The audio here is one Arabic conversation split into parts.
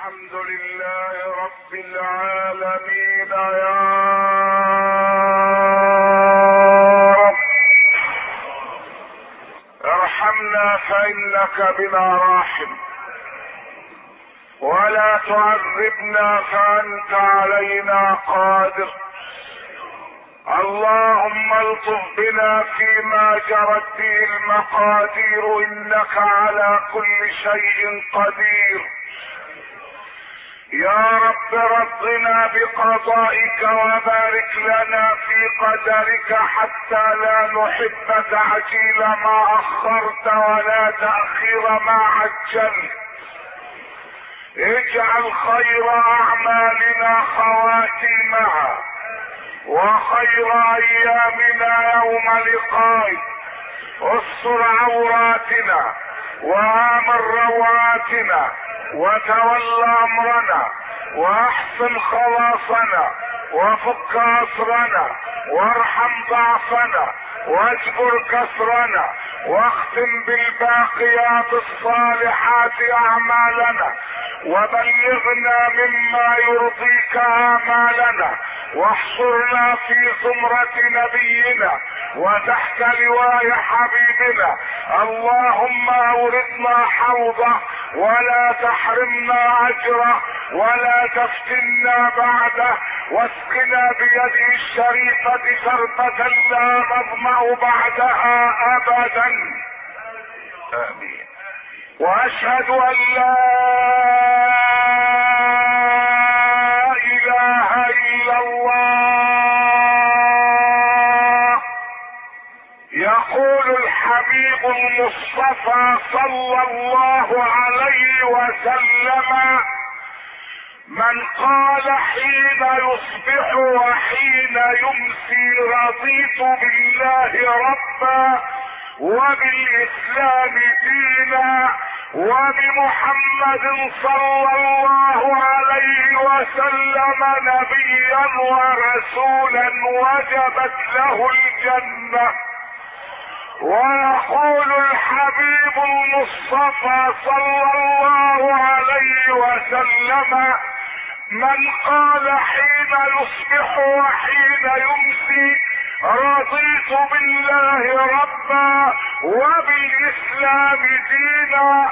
الحمد لله رب العالمين يا رب ارحمنا فإنك بنا راحم، ولا تعذبنا فأنت علينا قادر. اللهم الطف بنا فيما جرت به المقادير، انك على كل شيء قدير. يا رب رضنا بقضائك وبارك لنا في قدرك، حتى لا نحب تعجيل ما اخرت ولا تأخير ما عجلت. اجعل خير اعمالنا خواتيمها، وخير ايامنا يوم لقائك. استر عوراتنا وامن رواتنا، وتول امرنا، واحسن خلاصنا، وفك اسرنا، وارحم ضعفنا، واجبر كسرنا، واختم بالباقيات الصالحات اعمالنا، وبلغنا مما يرضيك آمالنا، واحصرنا في زمرة نبينا وتحت لواء حبيبنا. اللهم اوردنا حوضه ولا تحرمنا اجره، ولا تفتنا بعده، واسقنا بيده الشريفة شربة لا نظمأ بعدها ابدا. امين. واشهد ان لا اله الا الله. يقول الحبيب المصطفى صلى الله عليه وسلم: من قال حين يصبح وحين يمسي رضيت بالله ربا وبالاسلام دينا وبمحمد صلى الله عليه وسلم نبيا ورسولا، وجبت له الجنة. ويقول الحبيب المصطفى صلى الله عليه وسلم: من قال حين يصبح وحين يمسي رضيت بالله ربا وبالاسلام دينا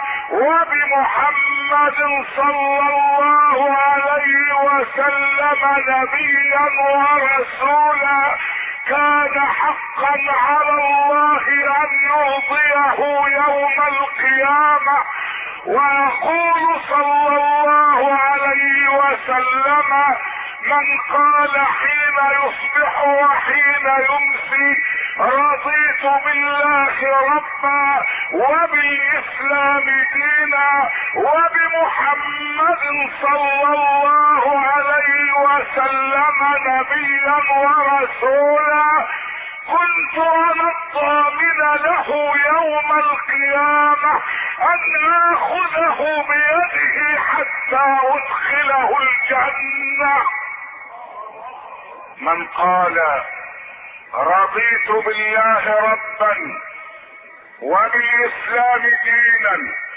وبمحمد صلى الله عليه وسلم نبيا ورسولا، كان حقا على الله ان يرضيه يوم القيامة. ويقول صلى الله عليه وسلم: من قال حين يصبح وحين يمسي رضيت بالله ربا وبالاسلام دينا وبمحمد صلى الله عليه وسلم نبيا ورسولا، كنت انا الضامن له يوم القيامة ان اخذه بيده حتى ادخله الجنة. من قال رضيت بالله ربا وبالاسلام دينا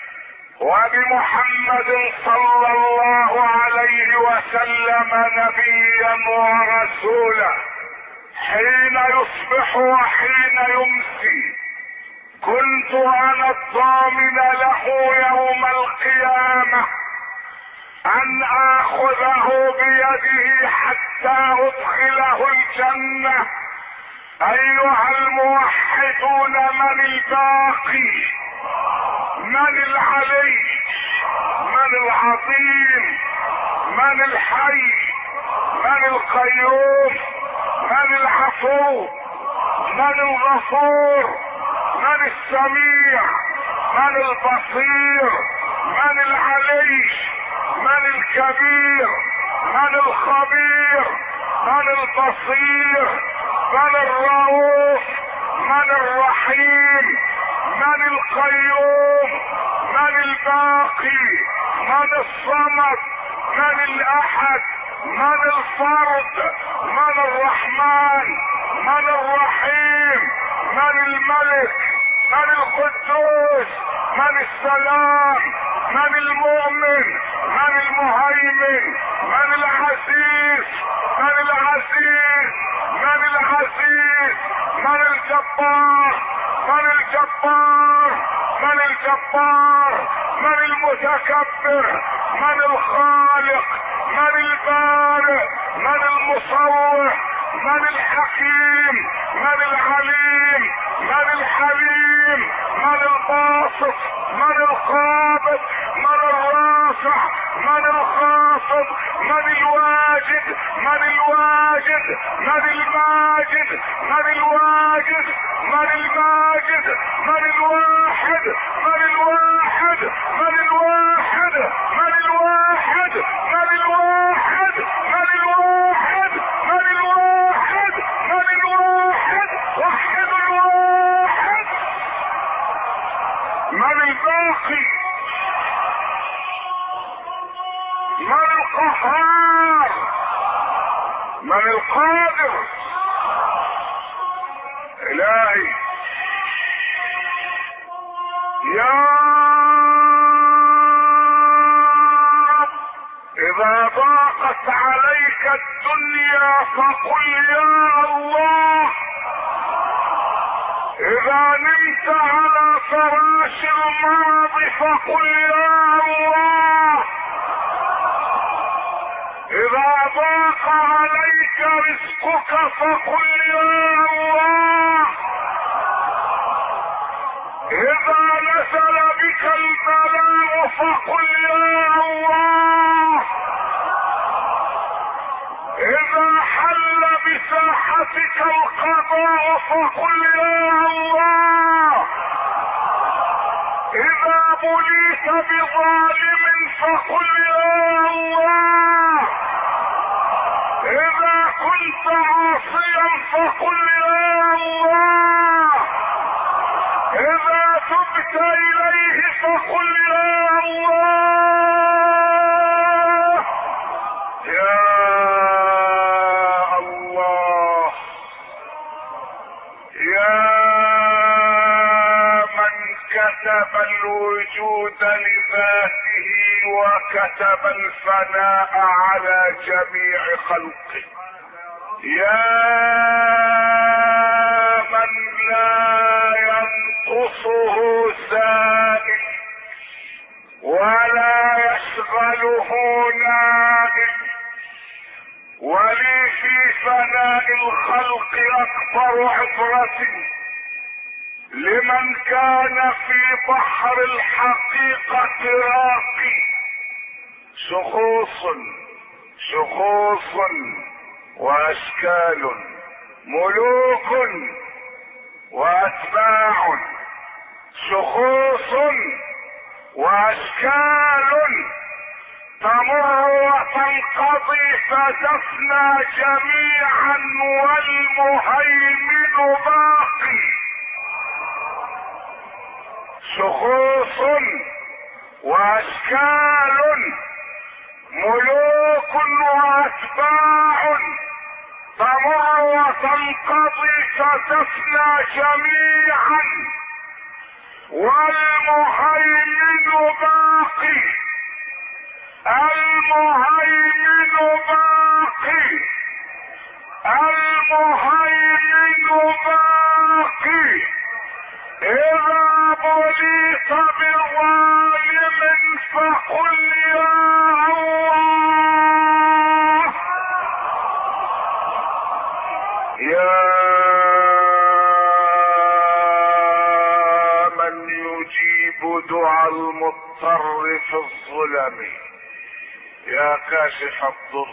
وبمحمد صلى الله عليه وسلم نبيا ورسولا، حين يصبح وحين يمسي كنت انا الضامن له يوم القيامة ان اخذه بيده حتى ادخله الجنة. ايها الموحدون، من الباقي؟ من العلي؟ من العظيم؟ من الحي؟ من القيوم؟ من العفو؟ من الغفور؟ من السميع؟ من البصير؟ من العلي؟ من الكبير؟ من الخبير؟ من البصير؟ من الرؤوف؟ من الرحيم؟ من القيوم؟ من الباقي؟ من الصمد؟ من الاحد؟ من الفرد؟ من الرحمن؟ من الرحيم؟ من الملك؟ من القدوس؟ من السلام؟ من المؤمن؟ من المهيمن؟ من العزيز؟ من العزيز؟ من العزيز؟ من الجبار؟ من الجبار؟ من الجبار؟ من المتكبر؟ من الخالق؟ من البارئ؟ من المصور؟ من الحكيم؟ من العليم؟ من الحليم؟ من الباسط؟ من القابض؟ من الرافع؟ من الخافض؟ من الواجد؟ من الواجد؟ من الماجد؟ من الواجد؟ من الماجد؟ من الواحد؟ من الواحد؟ من الواحد؟ من الواحد؟ من الواحد؟ من الواحد؟ من الواحد؟ من الواحد؟ وحد الواحد. من الباقي؟ من القهار؟ من القادر؟ الهي يا رب، اذا ضاقت عليك الدنيا فقل يا الله. اذا نمت على فراش المرض فقل يا الله. اذا ضاق عليك رزقك فقل يا الله. اذا نزل بك البلاء فقل يا الله. اذا حل بساحتك القضاء فقل يا الله. اذا بليت بظالم فقل يا الله. اذا كنت عاصيا فقل يا الله. اذا تبت اليه فقل يا الله. يا الله، يا من كتب الوجود لذاته وكتب الفناء على جميع خلقه، يا من لا ينقصه زائد ولا يشغله نائب، ولي في فناء الخلق اكبر عبرة لمن كان في بحر الحقيقة راقي. شخوص واشكال، ملوك واتباع، شخوص واشكال تمر وتنقضي فتفنى جميعا والمهيمن باقي. شخوص واشكال، ملوك واتباع تمر وتنقضي فتفنى جميعا والمهيمن باقي. المهيمن باقي، المهيمن باقي. اذا بليت بظالم فقل يا الله. يا من يجيب دعاء المضطر في الظلم، يا كاشف الضر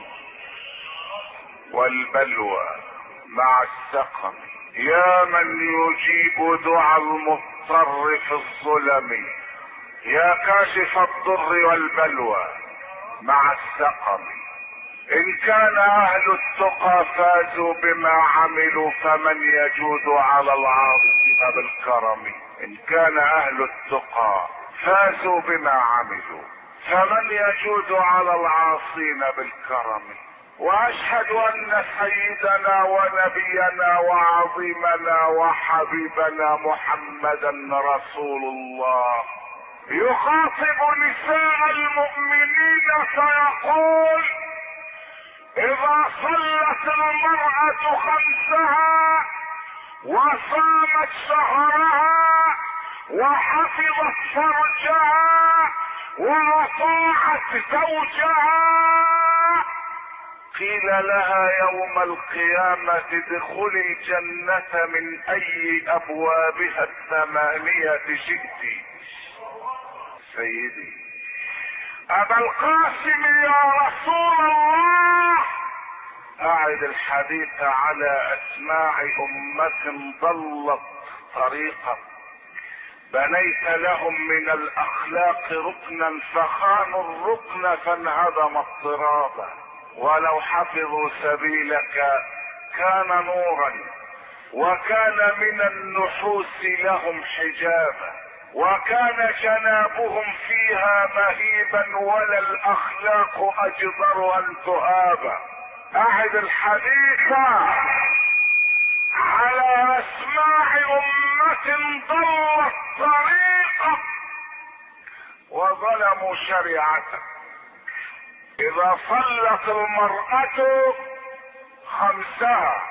والبلوى مع السقم، يا من يجيب دعاء المضطر في الظلم، يا كاشف الضر والبلوى مع السقم. ان كان اهل التقى فازوا بما عملوا فمن يجود على العاصين بالكرم. ان كان اهل التقى فازوا بما عملوا فمن يجود على العاصين بالكرم. واشهد ان سيدنا ونبينا وعظيمنا وحبيبنا محمدا رسول الله يخاطب نساء المؤمنين فيقول: اذا صلت المرأة خمسها وصامت شهرها وحفظت فرجها واطاعت زوجها، قيل لها يوم القيامة ادخلي الجنة من اي ابوابها الثمانية شئت. سيدي ابا القاسم يا رسول الله، اعد الحديث على اسماع امة ضلت طريقا، بنيت لهم من الاخلاق ركنا فخانوا الركن فانهدم اضطرابا، ولو حفظوا سبيلك كان نورا، وكان من النحوس لهم حجابا، وكان جنابهم فيها مهيبا، ولا الاخلاق اجدر ان تهابا. اعد الحديث على اسماع امة ضلت طريقا وظلموا شريعته. اذا صلت المرأة خمسها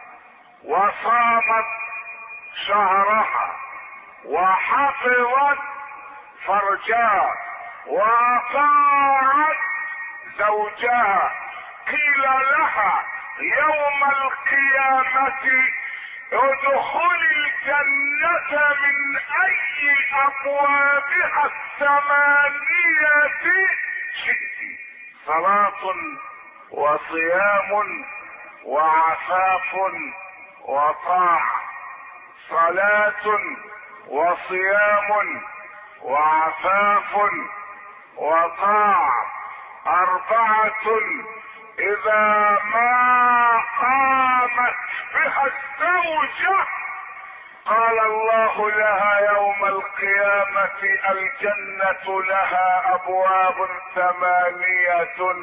وصامت شهرها وحفظت فرجها واطاعت زوجها، قيل لها يوم القيامة ادخلي الجنة من اي ابوابها الثمانية شئت. صلاة وصيام وعفاف وطاعة، صلاة وصيام وعفاف وطاعة، أربعة إذا ما قامت بها الزوجة قال الله لها يوم القيامة الجنة لها أبواب ثمانية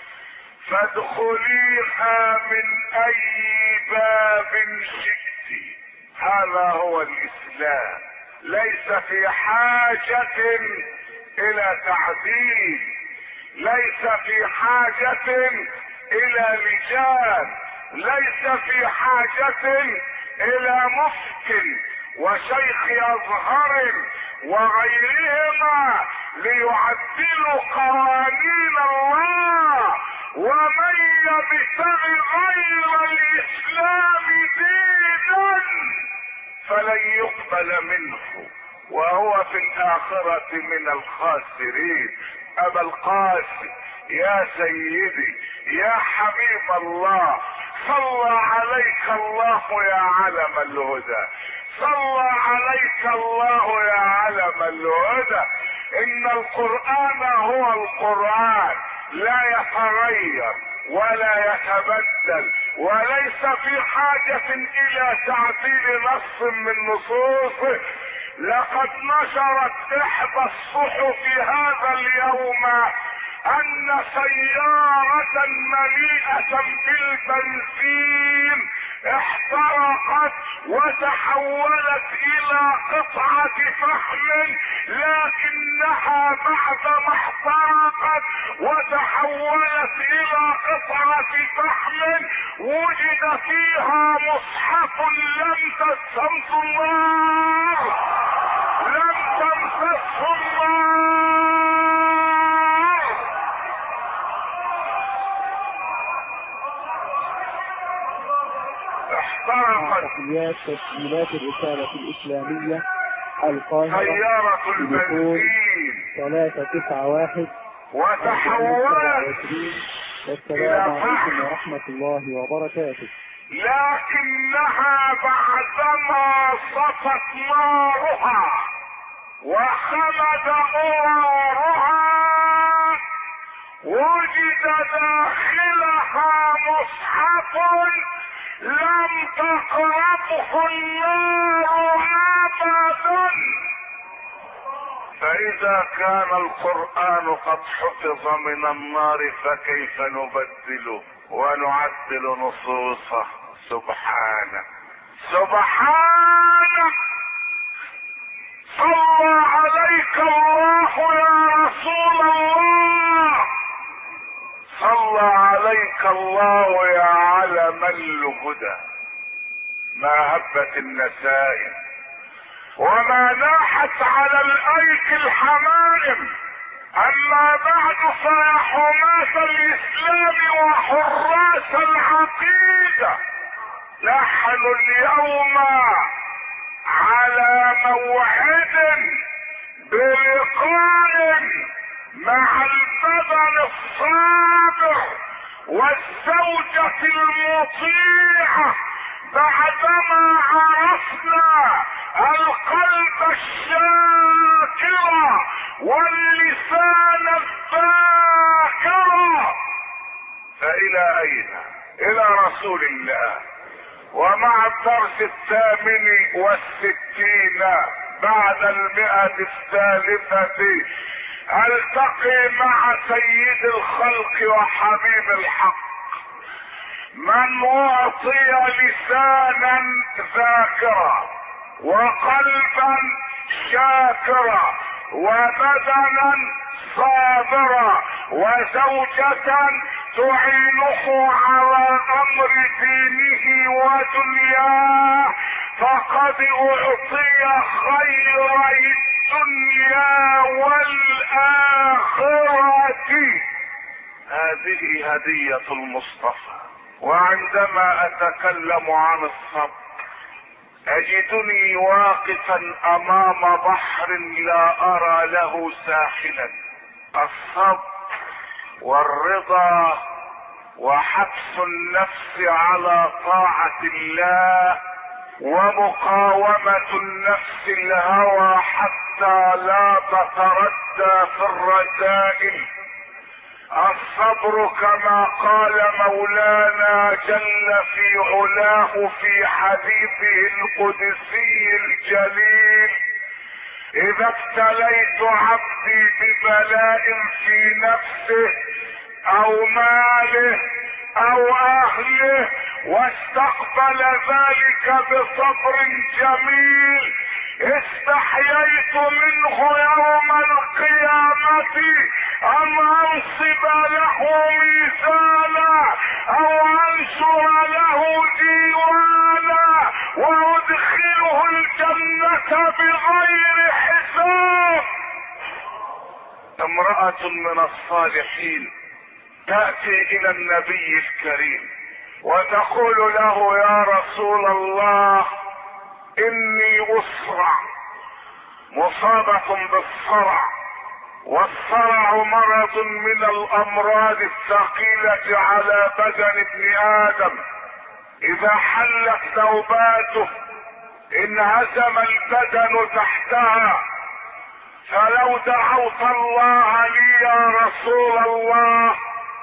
فادخليها من أي باب شئت. هذا هو الإسلام، ليس في حاجة إلى تعديل، ليس في حاجة إلى لجان، ليس في حاجة إلى مفتي وشيخ أزهر وغيرهما ليعدلوا قوانين الله. ومن يبتغ غير الإسلام دينا فلن يقبل منه وهو في الآخرة من الخاسرين. أبا القاسم يا سيدي يا حبيب الله، صلى عليك الله يا علم الهدى، صلى عليك الله يا علم الهدى. إن القرآن هو القرآن، لا يتغير ولا يتبدل، وليس في حاجة إلى تعديل نص من نصوصه. لقد نشرت إحدى الصحف هذا اليوم أن سيارة مليئة بالبنزين احترقت وتحولت إلى قطعة فحم، لكنها بعدما احترقت وتحولت إلى قطعة فحم وجد فيها مصحف لم تمسسه النار، لم تمسسه النار. تحيات تسجيلات الرسالة الإسلامية القاهرة، سيارة البنزين 391 وتحولت. والسلام عليكم ورحمة الله وبركاته. لكنها بعدما صفت نارها وخلد أرارها وجد داخلها مصحف لم تقربه النار أبدا. فإذا كان القرآن قد حفظ من النار فكيف نبدله ونعدل نصوصه؟ سبحانه سبحانه صلى عليك الله يا رسول الله، صلى عليك الله يا علم الهدى. ما هبت النسائم وما ناحت على الايك الحمائم. اما بعد فيا حماة الاسلام وحراس العقيدة، نحن اليوم على موعد بلقاء مع البدن الصابر والزوجة المطيعة، بعدما عرفنا القلب الشاكر واللسان الذاكر. فإلى أين؟ إلى رسول الله. ومع الدرس 68 بعد 100 الثالثة التقي مع سيد الخلق وحبيب الحق، من اعطي لسانا ذاكرا وقلبا شاكرا وبدنا صابرا وزوجة تعينه على امر دينه ودنياه، فقد اعطي خيري الدنيا والاخرة. هذه هدية المصطفى. وعندما اتكلم عن الصبر اجدني واقفا امام بحر لا ارى له ساحلا. الصبر والرضا وحبس النفس على طاعة الله ومقاومة النفس الهوى حتى لا تتردى في الرذائل. الصبر كما قال مولانا جل في علاه في حديثه القدسي الجليل: اذا ابتليت عبدي ببلاء في نفسه او ماله او اهله واستقبل ذلك بصبر جميل، استحييت منه يوم القيامة ان انصب له ميزانا او انشر له ديوانا وادخله الجنة بغير حساب. امرأة من الصالحين تأتي الى النبي الكريم وتقول له: يا رسول الله، اني اسرع، مصابة بالصرع، والصرع مرض من الامراض الثقيلة على بدن ابن ادم، اذا حلت نوباته انهزم البدن تحتها، فلو دعوت الله لي يا رسول الله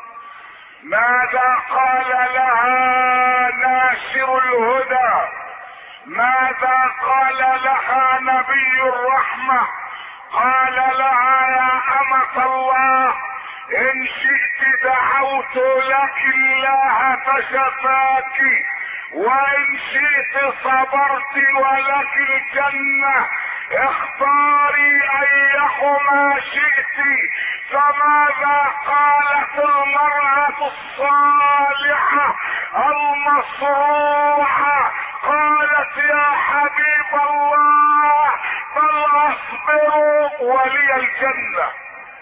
ماذا قال لها ناشر الهدى؟ ماذا قال لها نبي الرحمة؟ قال لها: يا أمة الله، إن شئت دعوت لك الله فشفاك، وإن شئت صبرت ولك الجنة، اختاري أيهما شئت. فماذا قالت المرأة الصالحة المصروحة؟ قالت: يا حبيب الله، بل اصبر ولي الجنة.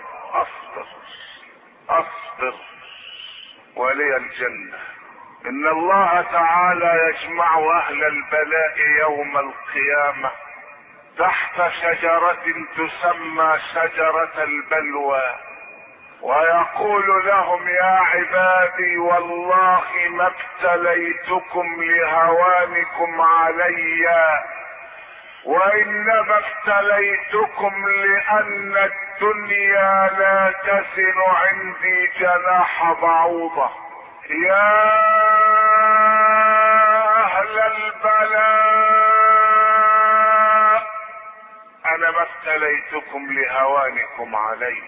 اصبر ولي الجنة. ان الله تعالى يجمع اهل البلاء يوم القيامة تحت شجرة تسمى شجرة البلوى، ويقول لهم: يا عبادي، والله ما ابتليتكم لهوانكم علي، وانما ابتليتكم لان الدنيا لا تزن عندي جناح بعوضة. يا اهل البلاء، انا ما ابتليتكم لهوانكم علي،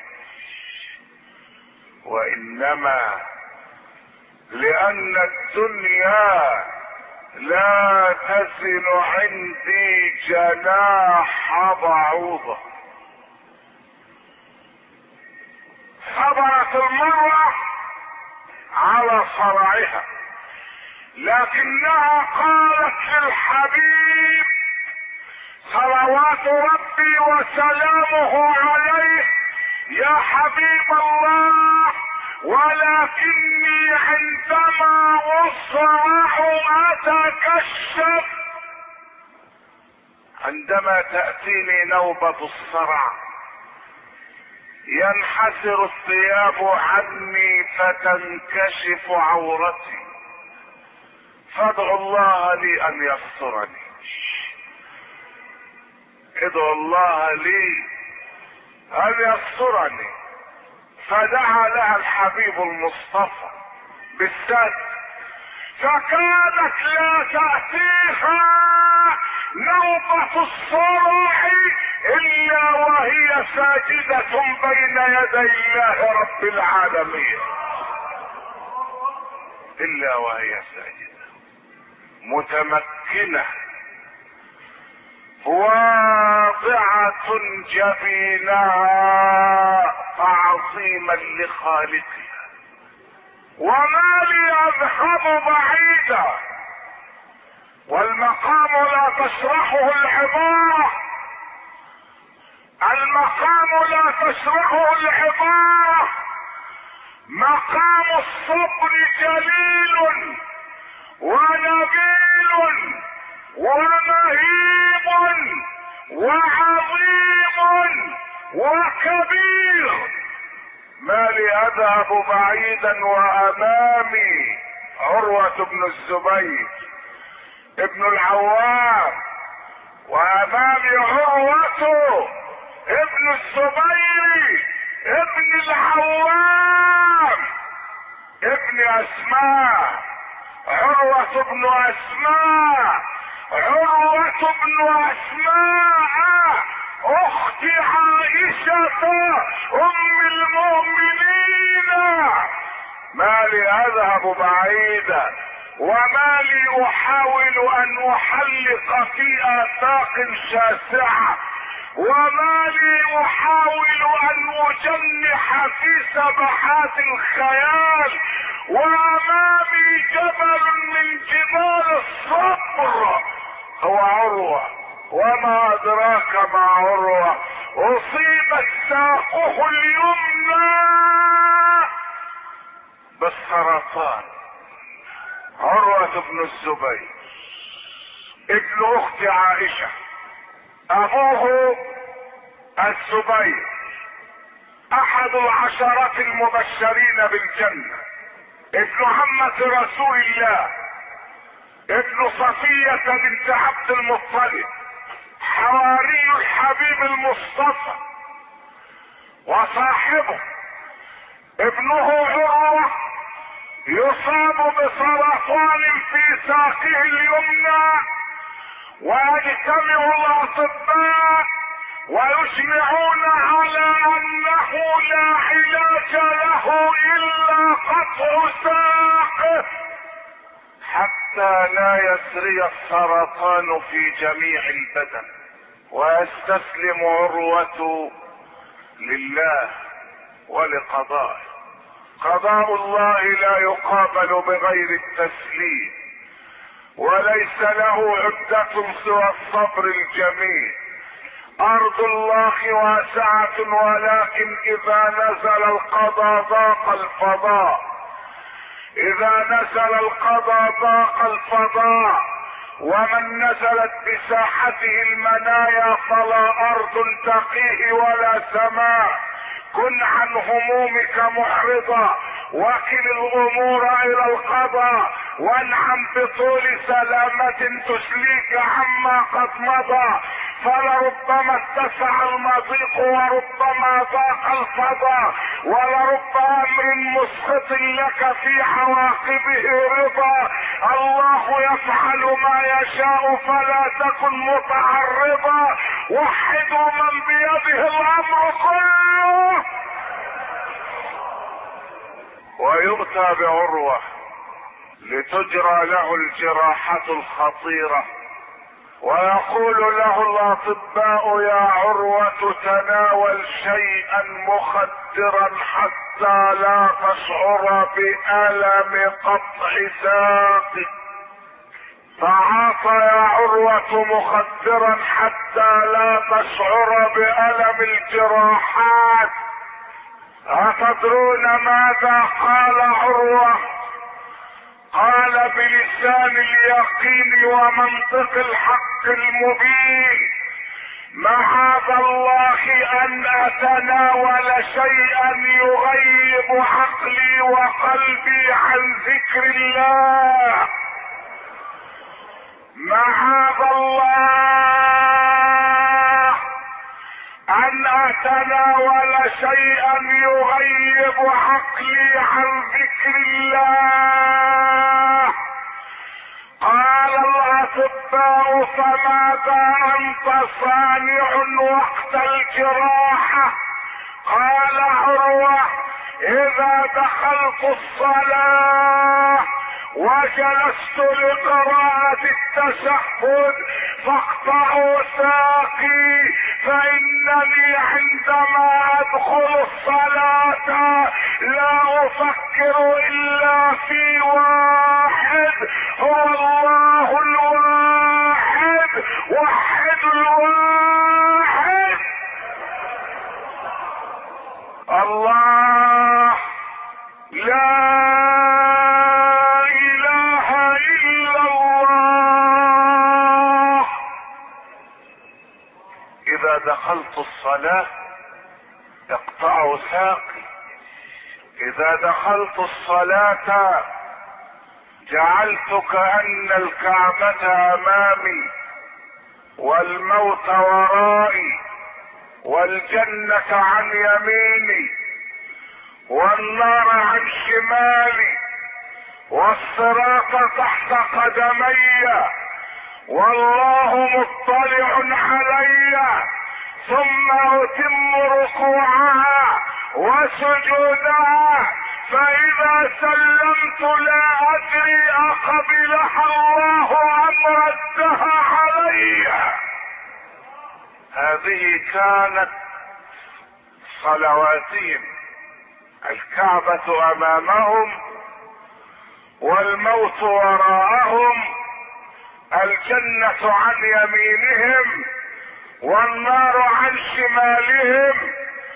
وانما لان الدنيا لا تزن عندي جناح بعوضة. صبرت المرأة على صرعها، لكنها قالت للحبيب صلوات ربي وسلامه عليه: يا حبيب الله، ولكني عندما أصرع أتكشف. عندما تأتيني نوبة الصرع ينحسر الثياب عني فتنكشف عورتي، فادعو الله لي ان يسترني. ادعو الله لي ان يسترني. فدعا لها الحبيب المصطفى بالستر، فكانت لا تأتيها نوبة الصرع الا وهي ساجدة بين يدي الله رب العالمين، الا وهي ساجدة متمكنة واضعة جبينها تعظيما لخالقها. وما لي اذهب بعيدا، والمقام لا تشرحه العبارة، المقام لا تشرحه العبارة. مقام الصبر جليل ونبيل ومهيب وعظيم وكبير. ما لي اذهب بعيدا وامامي عروة بن الزبير ابن العوام، وامامي عروة ابن الزبير ابن العوام ابن اسماء، عروة بن اسماء، عروة بن اسماء اخت عائشة ام المؤمنين. ما لي اذهب بعيدا، وما لي احاول ان احلق في افاق شاسعة، وما لي احاول ان اجنح في سبحات الخيال، وامامي جبل من جبال الصبر هو عروة. وما ادراك ما عروة، اصيبت ساقه اليمنى بالسرطان. عروة بن الزبير ابن اخت عائشة، ابوه الزبير احد العشرة المبشرين بالجنة، ابن عمة رسول الله، ابن صفية بنت عبد المطلب، حواري الحبيب المصطفى وصاحبه. ابنه عروة يصاب بسرطان في ساقه اليمنى، ويجتمع الاطباء ويجمعون على انه لا علاج له الا قطع ساقه حتى لا يسري السرطان في جميع البدن. ويستسلم عروة لله ولقضائه. قضاء الله لا يقابل بغير التسليم، وليس له عدة سوى الصبر الجميل. ارض الله واسعة، ولكن اذا نزل القضاء ضاق الفضاء. اذا نزل القضاء ضاق الفضاء، ومن نزلت بساحته المنايا فلا ارض تقيه ولا سماء. كن عن همومك محرضا، وكل الامور الى القضاء، وانعم بطول سلامة تسليك عما قد مضى. فلربما اتسع المضيق وربما ضاق الفضاء، ولرب امر مسخط لك في عواقبه رضا. الله يفعل ما يشاء فلا تكن متعرضا. وحدوا من بيده الامر كله. ويؤتى بعروة لتجرى له الجراحة الخطيرة، ويقول له الاطباء يا عروة تناول شيئا مخدرا حتى لا تشعر بألم قطع ساقك. تعاطى يا عروة مخدرا حتى لا تشعر بألم الجراحات. أتدرون ماذا قال عروة؟ قال بلسان اليقين ومنطق الحق المبين: معاذ الله ان اتناول شيئا يغيب عقلي وقلبي عن ذكر الله. معاذ الله ان اتناول شيئا يغيب عقلي عن ذكر الله. قال الاطباء فماذا انت صانع وقت الجراحة؟ قال عروة: اذا دخلت الصلاة وجلست لقراءة التشهد فاقطعوا ساقي، فانني عندما ادخل الصلاة لا افكر الا في واحد، هو الله الواحد، وحد الواحد. الله لا اله الا الله. اذا دخلت الصلاة اقطعوا ساقي، اذا دخلت الصلاة جعلت كأن الكعبة امامي والموت ورائي والجنة عن يميني والنار عن شمالي والصراط تحت قدمي والله مطلع علي، ثم اتم ركوعها وسجودها، فاذا سلمت لا ادري اقبلها الله ام ردها علي. هذه كانت صلواتهم، الكعبة امامهم والموت وراءهم، الجنة عن يمينهم والنار عن شمالهم،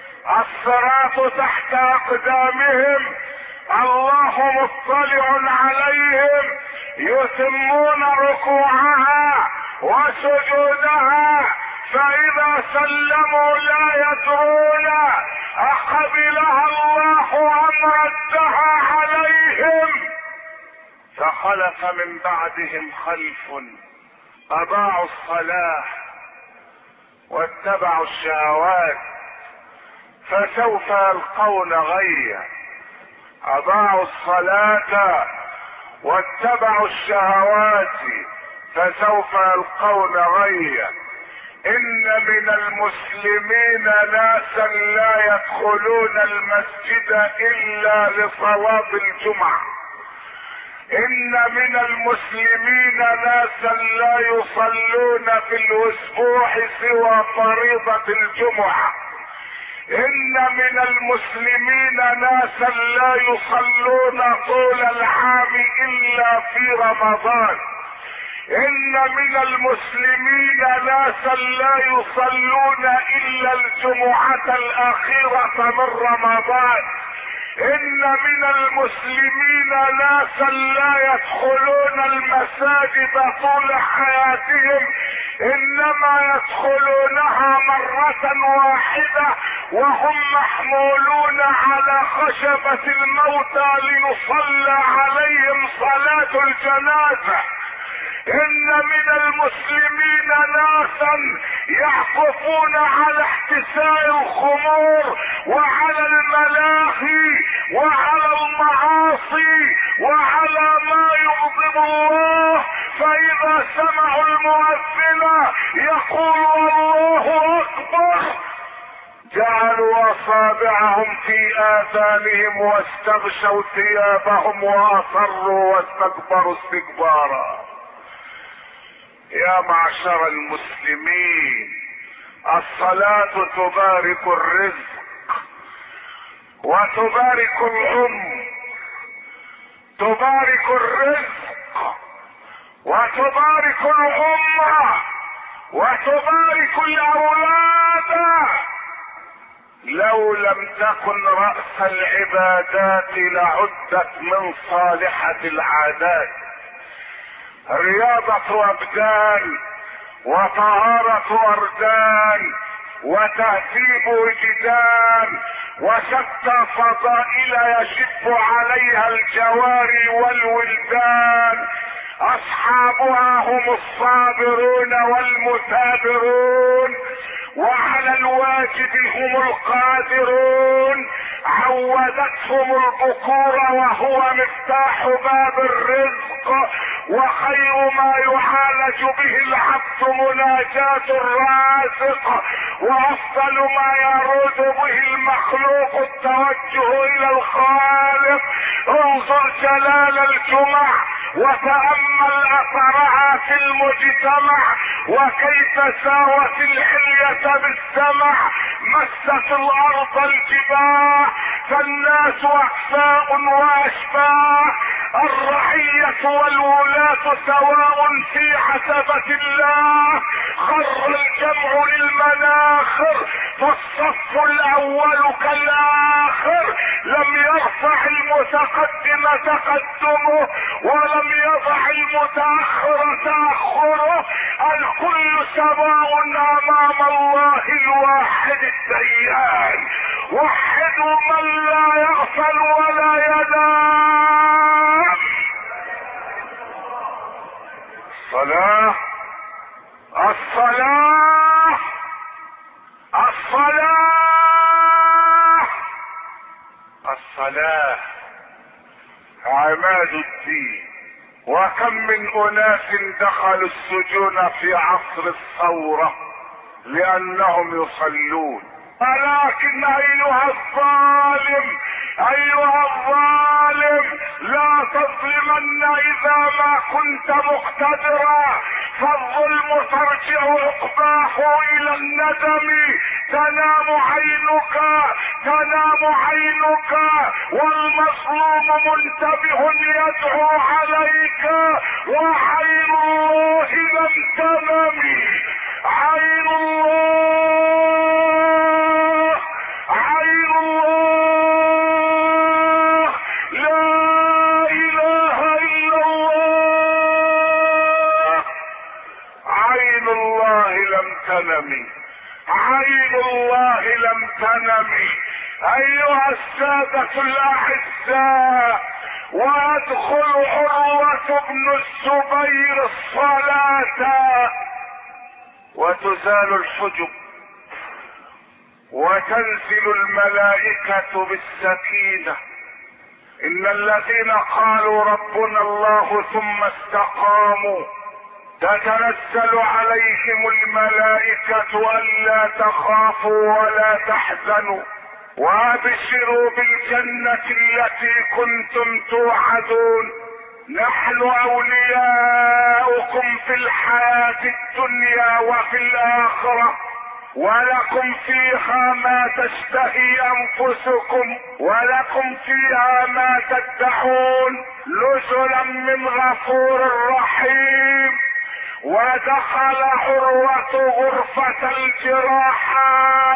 الصراط تحت اقدامهم، الله مطلع عليهم، يتمون ركوعها وسجودها، فاذا سلموا لا يدرون اقبلها الله ام ردها عليهم. فخلف من بعدهم خلف اضاعوا الصلاة واتبعوا الشهوات فسوف يلقون غيا. اضاعوا الصلاة واتبعوا الشهوات فسوف يلقون غيا. ان من المسلمين ناسا لا يدخلون المسجد الا لصلاة الجمعة. ان من المسلمين ناسا لا يصلون في الاسبوع سوى فريضة الجمعة. ان من المسلمين ناسا لا يصلون طول العام الا في رمضان. ان من المسلمين ناسا لا يصلون الا الجمعة الاخيرة من رمضان. ان من المسلمين ناسا لا يدخلون المساجد طول حياتهم، انما يدخلونها مرة واحدة وهم محمولون على خشبة الموتى ليصلى عليهم صلاة الجنازة. ان من المسلمين ناسا يعكفون على احتساء الخمور وعلى الملاهي وعلى المعاصي وعلى ما يغضب الله، فاذا سمعوا المؤذن يقول الله اكبر جعلوا اصابعهم في اذانهم واستغشوا ثيابهم واصروا واستكبروا استكبارا. يا معشر المسلمين، الصلاة تبارك الرزق وتبارك العمر، تبارك الرزق وتبارك العمر وتبارك الاولاد. لو لم تكن رأس العبادات لعدت من صالحة العادات. رياضة ابدان وطهارة اردان وتهذيب وجدان وشتى فضائل يشب عليها الجواري والولدان. اصحابها هم الصابرون والمثابرون، وعلى الواجب هم القادرون. عودتهم البكور وهو مفتاح باب الرزق، وخير ما يعالج به العبد مناجاة الرازق، وافضل ما يرود به المخلوق التوجه الى الخالق. انظر جلال الجمع وتأمل اثرها في المجتمع، وكيف ساوت الحلية بالسمع. مست الارض الجباه فالناس اكفاء واشباه. الرعية والولاة سواء في عتبة الله. خر الجمع للمناخر فالصف الاول كالاخر. لم يرفع المتقدم تقدمه ولم يضع المتاخر تاخره. الكل سواء امام الله الواحد الديان. وحدوا من لا يغفل ولا ينام. الصلاة الصلاة الصلاة الصلاة عماد الدين. وكم من اناس دخلوا السجون في عصر الثورة لانهم يصلون. ولكن ايها الظالم، ايها الظالم، لا تظلمن اذا ما كنت مقتدرا، فالظلم ترجع عقباه الى الندم. تنام عينك تنام عينك والمظلوم منتبه يدعو عليك، وعين الله لم تنم. عين الله عين الله لا اله الا الله. عين الله لم تنم، عين الله لم تنم. ايها السادة الاعزاء، ويدخل عروة بن الزبير الصلاة وتزال الحجب وتنزل الملائكة بالسكينة. ان الذين قالوا ربنا الله ثم استقاموا تتنزل عليهم الملائكة الا تخافوا ولا تحزنوا وابشروا بالجنة التي كنتم توعدون. نحن اولياؤكم في الحياة الدنيا وفي الاخرة، ولكم فيها ما تشتهي انفسكم ولكم فيها ما تدعون، نزلا من غفور رحيم. ودخل عروة غرفة الجراحات،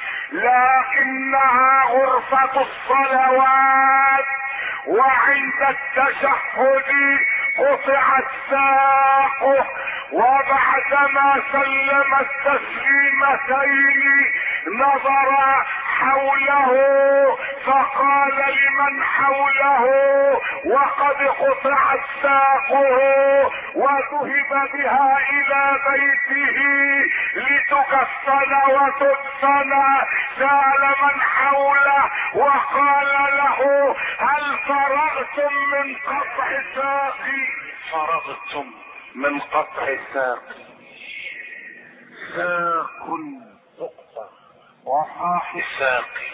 لكنها غرفة الصلوات. وعند التشهد قطعت ساقه، وبعدما سلم التسليمتين نظر حوله فقال لمن حوله وقد قطعت ساقه وذهب بها الى بيته لتكفن وتدفن، سأل من حوله وقال له هل فرغتم من قطع ساقي؟ فرغتم من قطع ساقي. ساق تقطع وصاحب ساقي،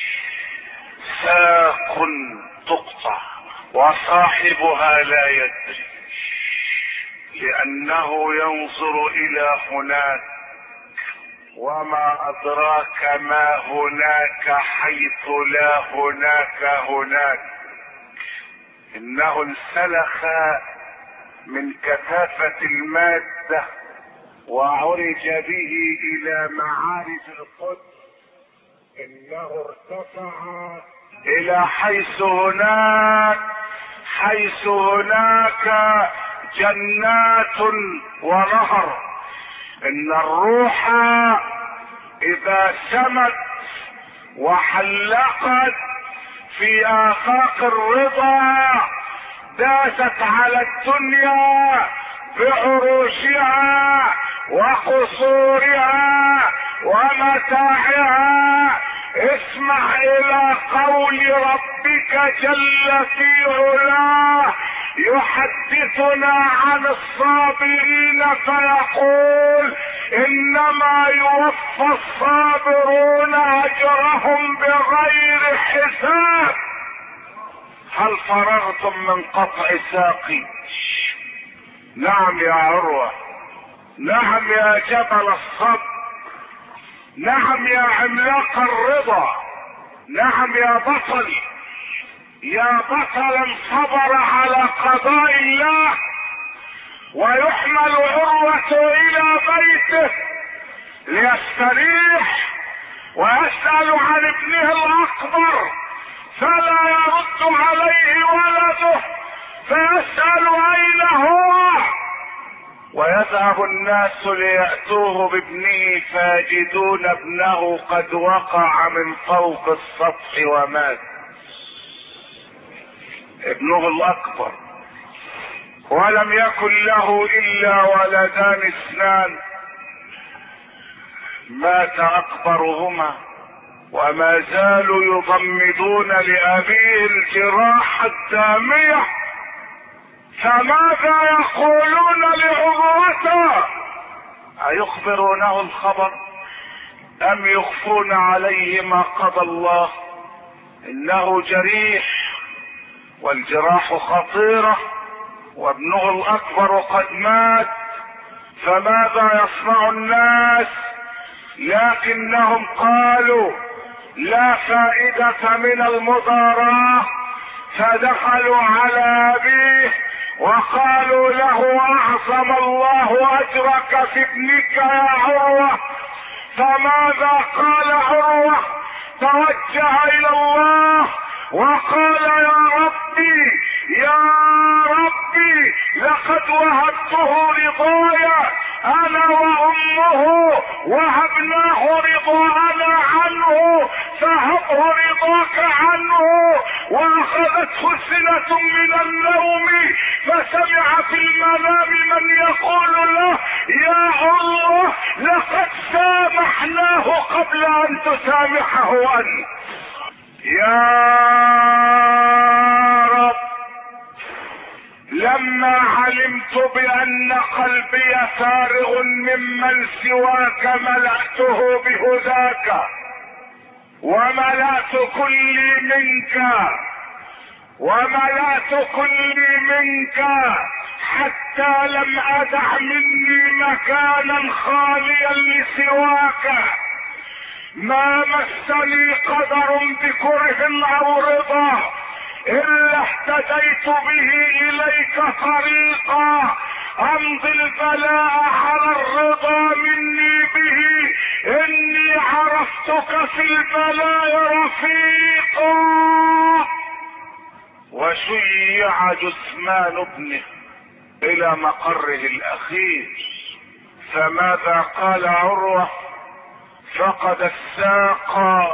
ساق تقطع وصاحبها لا يدري، لأنه ينظر إلى هناك، وما أدراك ما هناك حيث لا هناك. إنه انسلخ من كثافة المادة وعرج به إلى معارج القدس. إنه ارتفع إلى حيث هناك جنات ونهر. إن الروح إذا سمت وحلقت في آفاق الرضا داست على الدنيا بعروشها وقصورها ومتاعها. اسمع إلى قول ربك جل في علاه يحدثنا عن الصابرين فيقول إنما يوفى الصابرون أجرهم بغير حساب. هل فرغتم من قطع ساقي؟ نعم يا عروة، نعم يا جبل الصبر، نعم يا عملاق الرضا، نعم يا بطلي، يا بطلا صبر على قضاء الله. ويحمل عروة إلى بيته ليستريح ويسأل عن ابنه الأكبر فلا يرد عليه ولده، فيسأل أين هو، ويذهب الناس ليأتوه بابنه فيجدون ابنه قد وقع من فوق السطح ومات. ابنه الأكبر، ولم يكن له إلا ولدان اثنان، مات أكبرهما وما زالوا يضمدون لأبيه الجراح الدامية. فماذا يقولون لعروته؟ أيخبرونه الخبر أم يخفون عليه ما قضى الله؟ إنه جريح والجراح خطيرة وابنه الأكبر قد مات، فماذا يصنع الناس؟ لكنهم قالوا لا فائدة من المضاراة، فدخلوا على أبيه وقالوا له أعظم الله أجرك في ابنك يا عروة. فماذا قال عروة؟ توجه إلى الله وقال يا ربي لقد وهبته رضايا انا وامه وهبناه رضاءنا عنه فهبه رضاك عنه. واخذته سنة من النوم فسمع في المنام من يقول له يا الله لقد سامحناه قبل ان تسامحه انت. يا رب لما علمت بان قلبي فارغ ممن سواك ملأته بهداك وملأت كلي منك حتى لم أدع مني مكانا خاليا لسواك. ما مسني قدر بكره او رضا الا اهتديت به اليك طريقا امضي البلاء على الرضا مني به. اني عرفتك في البلاء رفيقا. وشيع جثمان ابنه الى مقره الاخير. فماذا قال عروة؟ فقد الساق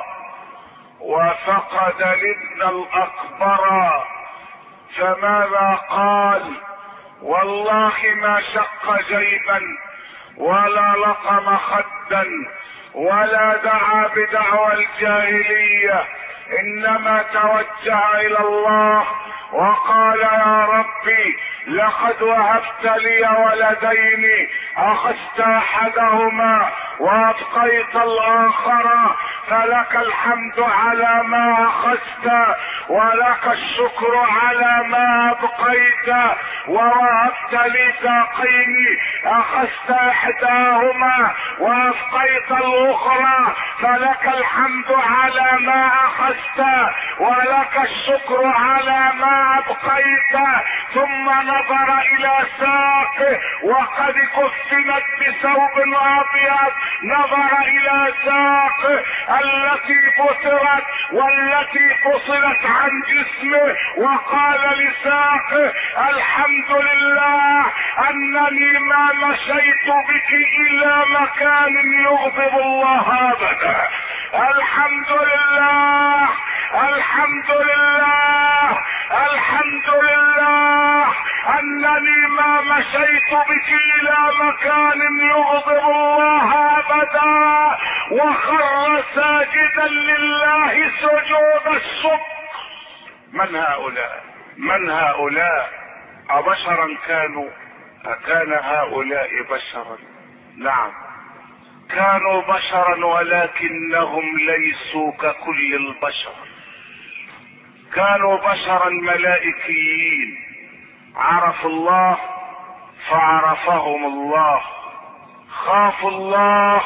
وفقد الابن الاكبر. فماذا قال؟ والله ما شق جيبا ولا لطم خدا ولا دعا بدعوى الجاهلية، انما توجه الى الله وقال يا ربي لقد وهبت لي ولدين اخذت احدهما وابقيت الاخر، فلك الحمد على ما اخذت ولك الشكر على ما ابقيت. ووهبت لي ساقين اخذت احداهما وابقيت الاخرى، فلك الحمد على ما اخذت ولك الشكر على ما ابقيت. ثم نظر الى ساقه وقد كفنت بثوب ابيض، نظر الى ساقه التي بترت والتي فصلت عن جسمه، وقال لساقه الحمد لله انني ما مشيت بك الى مكان يغضب الله ابدا. الحمد لله الحمد لله الحمد لله انني ما مشيت بك الى مكان يغضب الله ابدا. وخر ساجدا لله سجود الشكر. من هؤلاء؟ من هؤلاء؟ أبشرا كانوا؟ أكان هؤلاء بشرا؟ نعم كانوا بشرا، ولكنهم ليسوا ككل البشر. كانوا بشرا ملائكيين، عرفوا الله فعرفهم الله، خافوا الله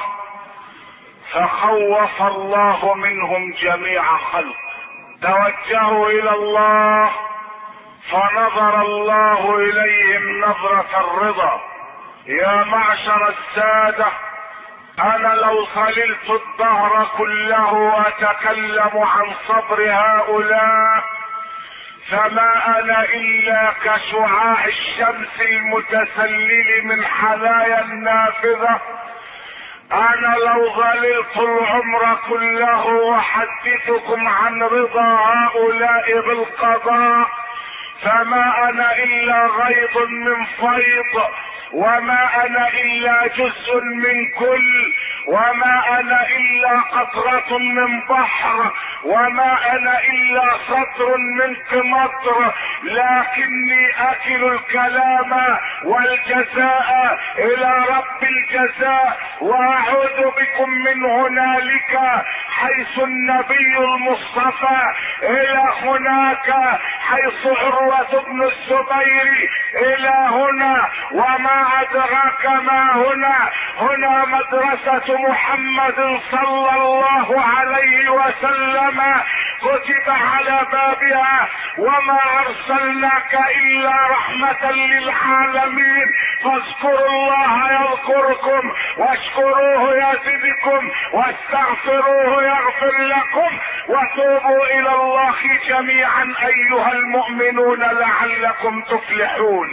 فخوف الله منهم جميع خلق، توجهوا الى الله فنظر الله اليهم نظرة الرضا. يا معشر السادة، انا لو خللت الدهر كله اتكلم عن صبر هؤلاء فما انا الا كشعاع الشمس المتسلل من حنايا النافذة. انا لو ظللت العمر كله وحدثكم عن رضا هؤلاء بالقضاء فما انا الا غيض من فيض، وما انا الا جزء من كل، وما انا الا قطرة من بحر، وما انا الا سطر من قمطر، لكني اكل الكلام والجزاء الى رب الجزاء. واعود بكم من هنالك حيث النبي المصطفى الى هناك حيث عروة بن الزبير الى هنا. وما ادراك ما هنا؟ هنا مدرسة محمد صلى الله عليه وسلم كتب على بابها وما ارسلناك الا رحمة للعالمين. فاذكروا الله يذكركم واشكروه يزدكم واستغفروه يغفر لكم وتوبوا الى الله جميعا ايها المؤمنون لعلكم تفلحون.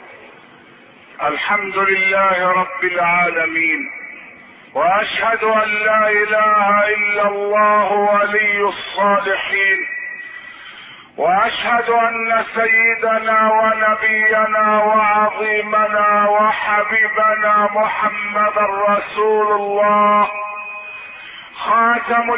الحمد لله رب العالمين، واشهد ان لا اله الا الله ولي الصالحين، واشهد ان سيدنا ونبينا وعظيمنا وحبيبنا محمد رسول الله خاتم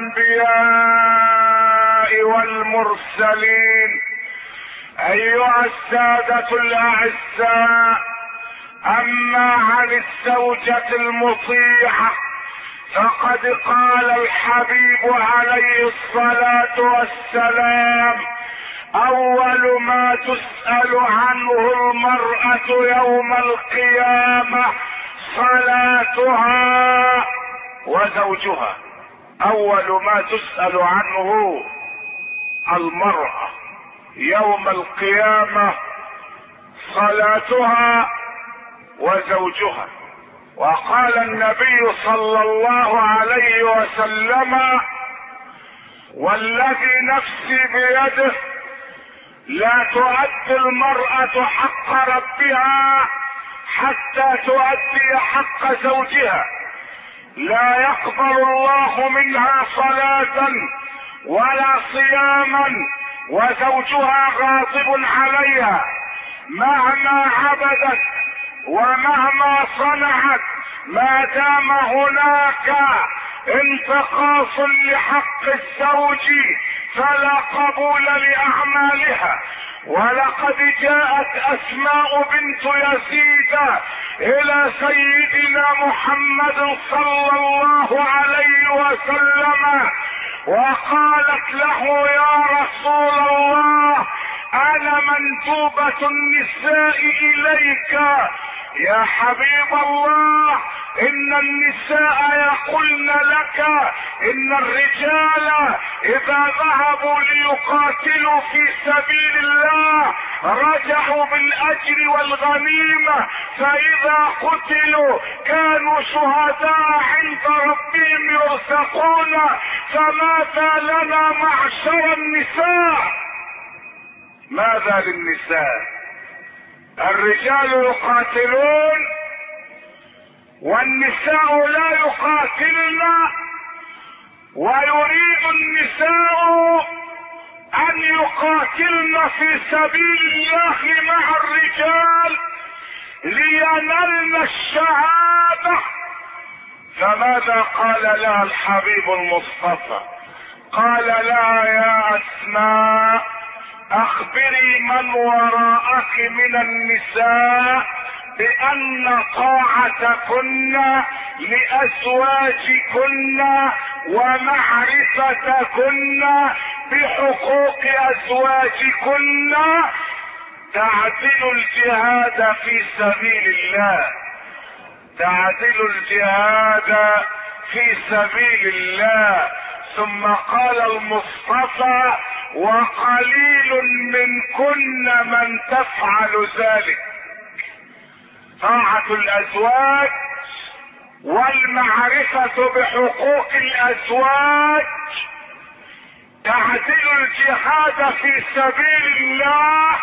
الانبياء والمرسلين. ايها السادة الاعزاء، اما عن الزوجة المطيعة فقد قال الحبيب عليه الصلاة والسلام: اول ما تسأل عنه المرأة يوم القيامة صلاتها وزوجها. اول ما تسأل عنه المرأة يوم القيامة صلاتها وزوجها. وقال النبي صلى الله عليه وسلم: والذي نفسي بيده لا تؤدي المرأة حق ربها حتى تؤدي حق زوجها. لا يقبل الله منها صلاة ولا صياما وزوجها غاضب عليها مهما عبدت ومهما صنعت، ما دام هناك انتقاص لحق الزوج فلا قبول لاعمالها. ولقد جاءت اسماء بنت يزيد الى سيدنا محمد صلى الله عليه وسلم وقالت له: يا رسول الله، انا مندوبة النساء اليك يا حبيب الله، ان النساء يقولن لك ان الرجال اذا ذهبوا ليقاتلوا في سبيل الله رجعوا بالاجر والغنيمة، فاذا قتلوا كانوا شهداء عند ربهم يرزقون، فماذا لنا معشر النساء؟ ماذا للنساء؟ الرجال يقاتلون والنساء لا يقاتلن، ويريد النساء ان يقاتلن في سبيل الله مع الرجال لينلن الشهادة. فماذا قال لها الحبيب المصطفى؟ قال لها: يا اسماء، اخبري من وراءك من النساء بان طاعتكن لازواجكن ومعرفتكن بحقوق ازواجكن تعدل الجهاد في سبيل الله، تعدل الجهاد في سبيل الله. ثم قال المصطفى: وقليل منكن من تفعل ذلك. طاعة الازواج والمعرفة بحقوق الازواج تعدل الجهاد في سبيل الله،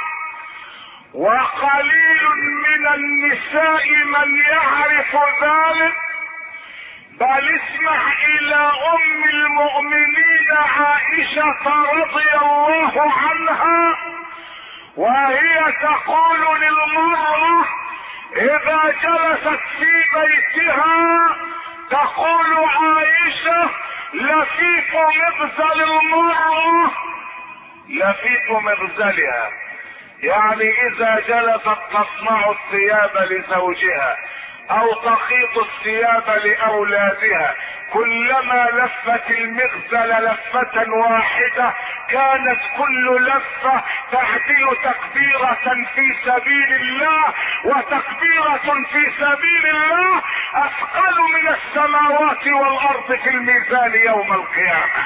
وقليل من النساء من يعرف ذلك. بل اسمع الى ام المؤمنين عائشة رضي الله عنها وهي تقول للمرأة اذا جلست في بيتها، تقول عائشة: لفيف مغزل المرأة، لفيف مغزلها، يعني اذا جلست تصنع الثياب لزوجها او تخيط الثياب لاولادها، كلما لفت المغزل لفة واحدة كانت كل لفة تعدل تكبيرة في سبيل الله، وتكبيرة في سبيل الله اثقل من السماوات والارض في الميزان يوم القيامة.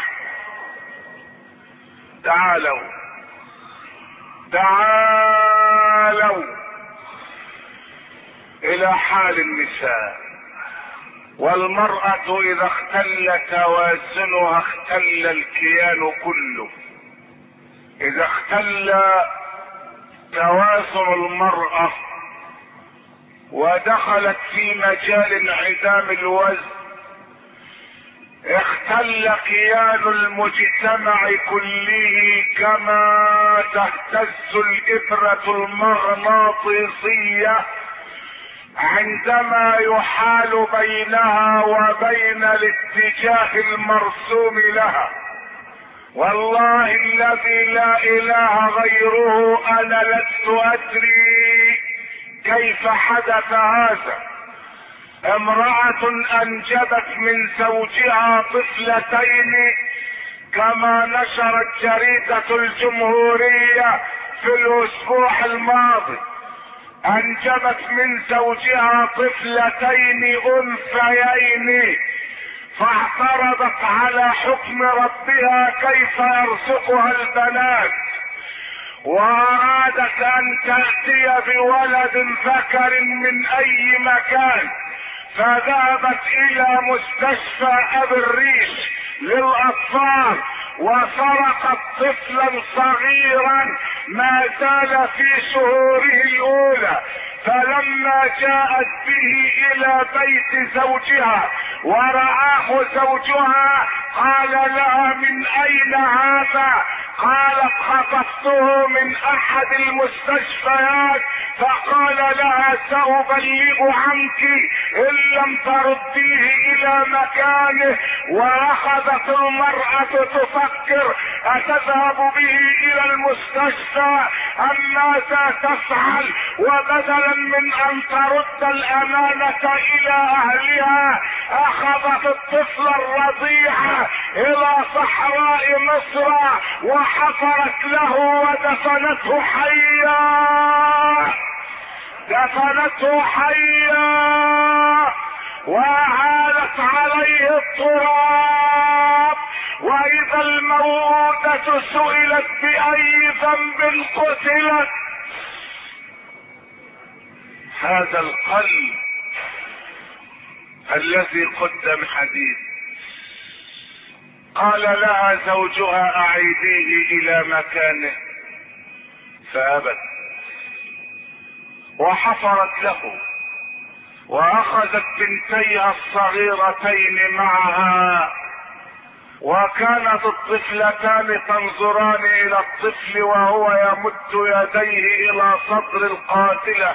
تعالوا الى حال النساء. والمرأة اذا اختل توازنها اختل الكيان كله. اذا اختل توازن المرأة ودخلت في مجال انعدام الوزن اختل كيان المجتمع كله، كما تهتز الابرة المغناطيسية عندما يحال بينها وبين الاتجاه المرسوم لها. والله الذي لا اله غيره انا لست ادري كيف حدث هذا. امرأة انجبت من زوجها طفلتين كما نشرت جريدة الجمهورية في الاسبوع الماضي، انجبت من زوجها طفلتين انثيين، فاعترضت على حكم ربها كيف يرزقها البنات، وارادت ان تأتي بولد ذكر من اي مكان، فذهبت الى مستشفى ابي الريش للاطفال وسرقت طفلا صغيرا ما زال في شهوره الاولى. فلما جاءت به الى بيت زوجها ورآه زوجها قال لها: من اين هذا؟ قالت: خطفته من احد المستشفيات. فقال لها: سأبلغ عنك ان لم ترديه الى مكانه. واخذت المرأة تفكر اتذهب به الى المستشفى ماذا تفعل؟ وبدلا من ان ترد الامانة الى اهلها اخذت الطفل الرضيع الى صحراء مصر وحفرت له ودفنته حيا، دفنته حيا وأعادت عليه التراب. وإذا الموءودة سئلت بأي ذنب قتلت. هذا القلب الذي قدم حديث. قال لها زوجها أعيديه إلى مكانه فأبت، وحفرت له واخذت بنتيها الصغيرتين معها، وكانت الطفلتان تنظران الى الطفل وهو يمد يديه الى صدر القاتلة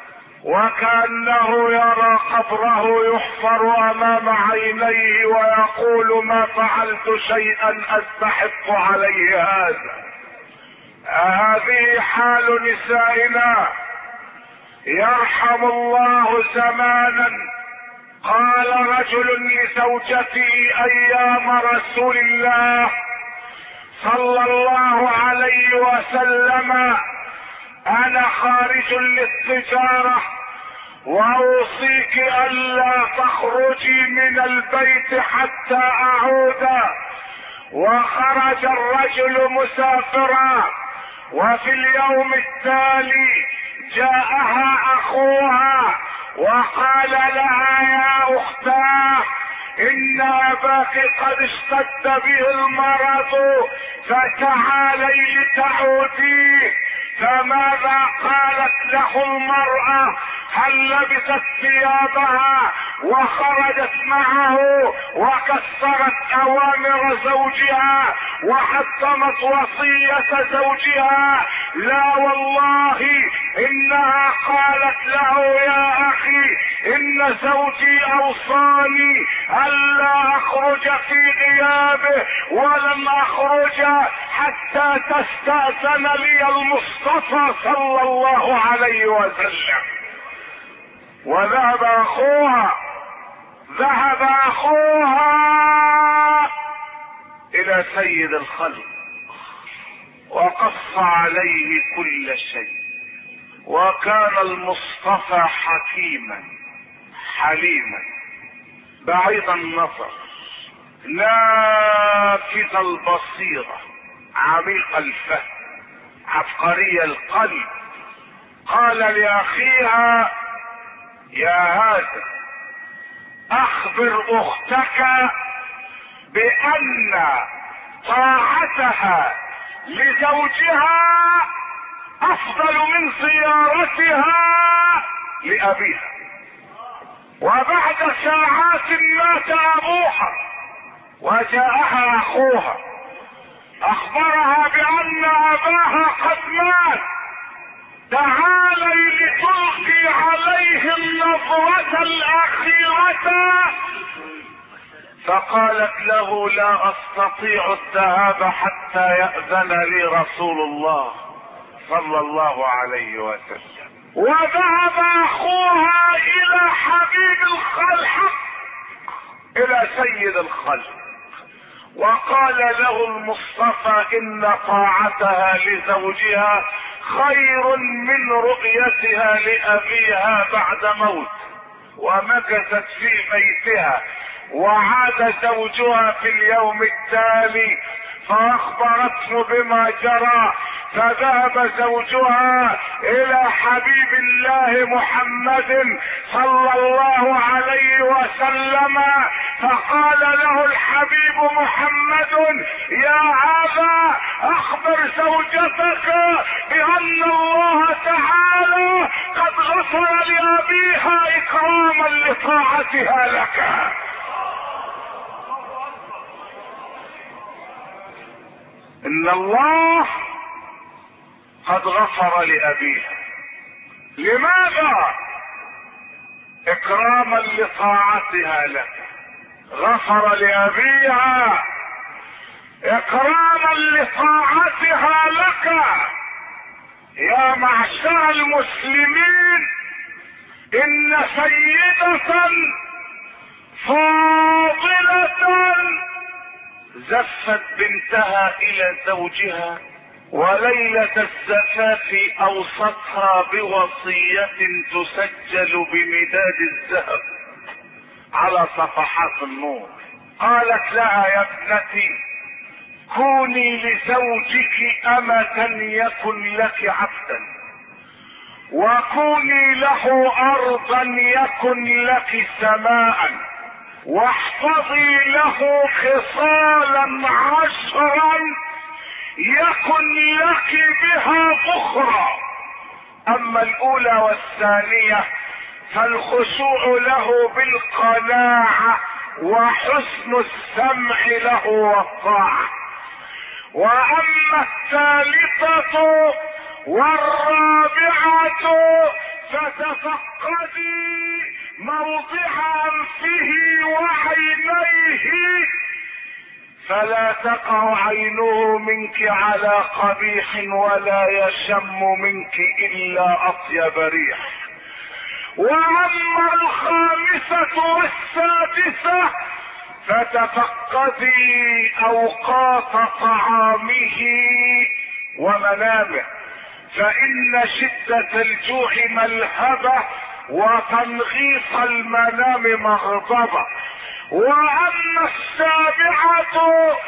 وكأنه يرى قبره يحفر امام عينيه ويقول ما فعلت شيئا استحق عليه هذا. هذه حال نسائنا. يرحم الله زمانا قال رجل لزوجته ايام رسول الله صلى الله عليه وسلم انا خارج للتجارة واوصيك الا تخرجي من البيت حتى اعود. وخرج الرجل مسافرا، وفي اليوم التالي جاءها اخوها وقال لها يا اختاه ان اباك قد اشتد به المرض فتعالي لتعوديه. فماذا قالت له المرأة؟ هل لبست ثيابها وخرجت معه وكسرت اوامر زوجها وحطمت وصية زوجها؟ لا والله، انها قالت له يا اخي ان زوجي اوصاني الا اخرج في غيابه ولن اخرج حتى تستأذن لي المصطفى صلى الله عليه وسلم. وذهب اخوها الى سيد الخلق وقص عليه كل شيء. وكان المصطفى حكيما حليما بعيد النظر نافذ البصيرة عميق الفهم عبقري القلب. قال لاخيها يا هذا اخبر اختك بان طاعتها لزوجها افضل من زيارتها لابيها. وبعد ساعات مات ابوها وجاءها اخوها اخبرها بان اباها قد مات. تعالي لتلقي عليه النظرة الاخيرة. فقالت له لا استطيع الذهاب حتى يأذن لي رسول الله صلى الله عليه وسلم. وذهب اخوها الى حبيب الخلق الى سيد الخلق وقال له المصطفى ان طاعتها لزوجها خير من رؤيتها لابيها بعد موت. ومكثت في بيتها وعاد زوجها في اليوم التالي فاخبرته بما جرى. فذهب زوجها الى حبيب الله محمد صلى الله عليه وسلم فقال له الحبيب محمد يا هذا اخبر زوجتك بان الله تعالى قد غفر لابيها اكراما لطاعتها لك. ان الله قد غفر لابيها. لماذا؟ اكراما لطاعتها لك. غفر لابيها اكراما لطاعتها لك. يا معشر المسلمين، ان سيدة فاضلة زفت بنتها الى زوجها، وليلة الزفاف اوصتها بوصية تسجل بمداد الذهب على صفحات النور. قالت لها: يا ابنتي، كوني لزوجك أمة يكن لك عبدا، وكوني له أرضا يكن لك سماء، واحفظي له خصالا 10 يكن لك بها بخرى. أما الأولى والثانية فالخشوع له بالقناعة وحسن السمع له والطاعة. واما الثالثة والرابعة فتفقدي موضع انفه وعينيه، فلا تقع عينه منك على قبيح ولا يشم منك الا اطيب ريح. واما الخامسة والسادسة فتفقدي اوقات طعامه ومنامه، فان شدة الجوع ملهبة وتنغيص المنام مغضبة. واما السابعة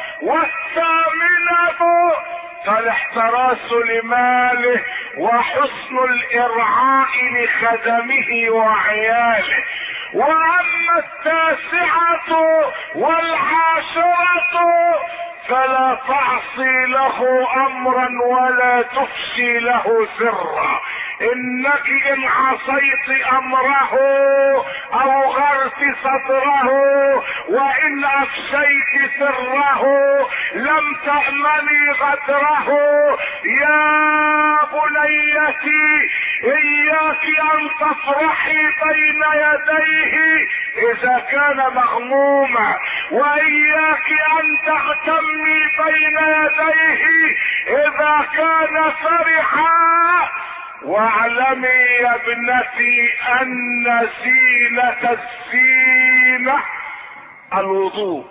والثامنة فالاحتراس لماله وحسن الارعاء لخدمه وعياله. واما التاسعة والعاشرة فلا تعصي له امرا ولا تفشي له سرا، انك ان عصيت امره اوغرت صدره، وان افشيت سره لم تأمني غدره. يا بنيتي، اياك ان تفرحي بين يديه اذا كان مغموما، واياك ان تغتمي بين يديه اذا كان فرحا. واعلمي يا ابنتي ان زينة الزينة الوضوء.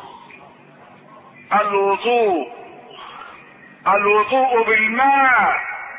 الوضوء بالماء،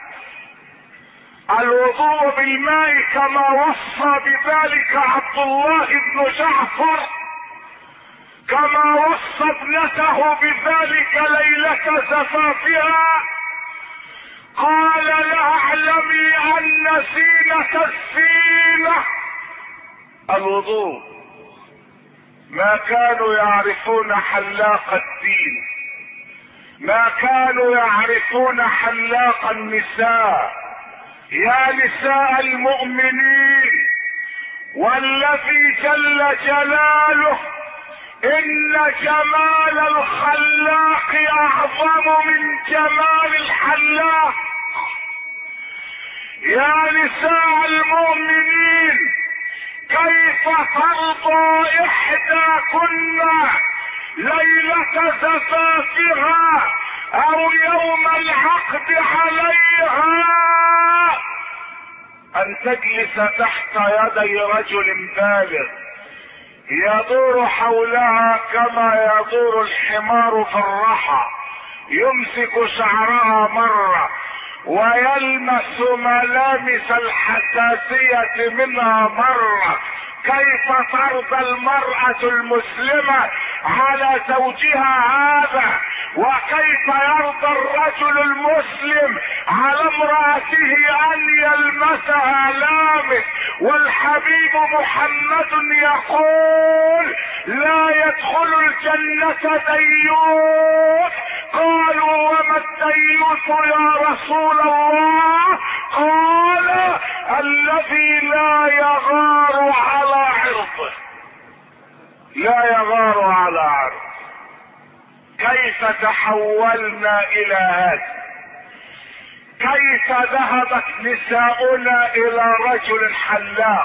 الوضوء بالماء كما وصى بذلك عبد الله بن جعفر، كما وصى ابنته بذلك ليلة زفافها. قال لها: اعلمي ان زينة الزينة الوضوء. ما كانوا يعرفون حلاق الدين، ما كانوا يعرفون حلاق النساء. يا نساء المؤمنين، والذي جل جلاله ان جمال الخلاق اعظم من جمال الحلاق. يا نساء المؤمنين، كيف ترضى احداكن ليلة زفافها او يوم العقد عليها ان تجلس تحت يدي رجل بالغ يدور حولها كما يدور الحمار في الرحى، يمسك شعرها مرة ويلمس ملامس الحساسية منها مرة؟ كيف ترضى المرأة المسلمة على زوجها هذا؟ وكيف يرضى الرجل المسلم على امرأته ان يلمسها لامس؟ والحبيب محمد يقول: لا يدخل الجنة ديوث. قالوا: وما الديوث يا رسول الله؟ قال: الذي لا يغار على عرضه، لا يغار على عرضه. كيف تحولنا الى هذا؟ كيف ذهبت نساؤنا الى رجل حلاق؟